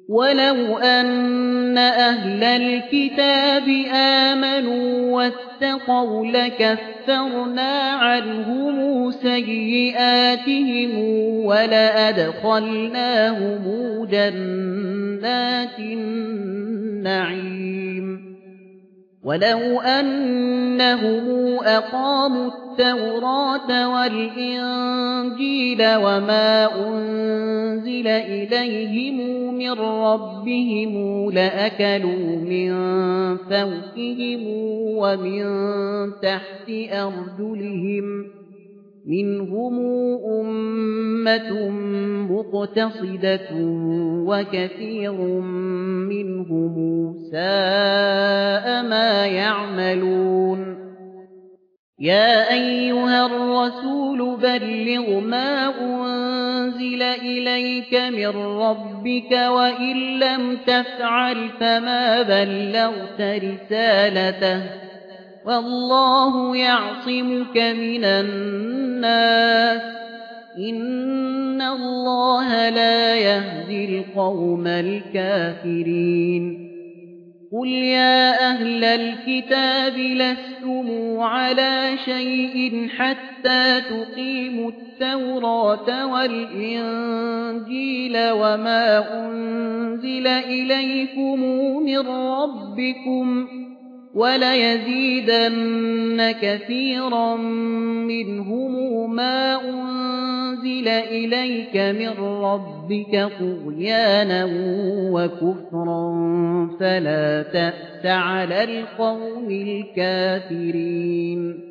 ولو أن أهل الكتاب آمنوا واتقوا لكفرنا عنهم سيئاتهم ولأدخلناهم جنات النعيم ولو أنهم أقاموا التوراة والإنجيل وما أنزل إليهم من ربهم لأكلوا من فوقهم ومن تحت أرجلهم منهم أمة مقتصدة وكثير منهم ساء ما يعملون يا أيها الرسول بلغ ما أنزل إليك من ربك وإن لم تفعل فما بلغت رسالته والله يعصمك من الناس إن الله لا يهدي القوم الكافرين قل يا أهل الكتاب لستم على شيء حتى تقيموا التوراة والإنجيل وما أنزل إليكم من ربكم وليزيدن كثيرا منهم ما أنزل إليك من ربك طغيانا وكفرا فلا تأس على القوم الكافرين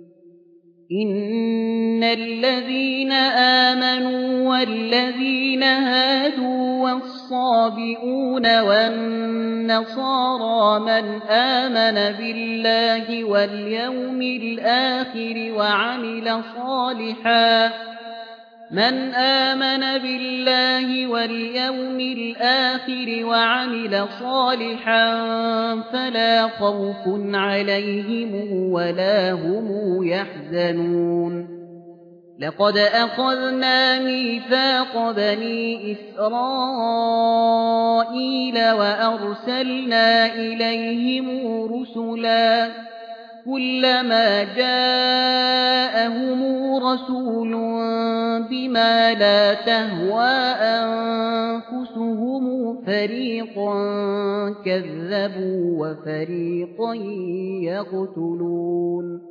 إن الذين آمنوا والذين هادوا والصابئون والنصارى من آمن بالله واليوم الآخر وعمل صالحا فلا خوف عليهم ولا هم يحزنون لقد أخذنا ميثاق بني إسرائيل وأرسلنا إليهم رسلا كلما جاءهم رسول بما لا تهوى أنفسهم فريقا كذبوا وفريقا يقتلون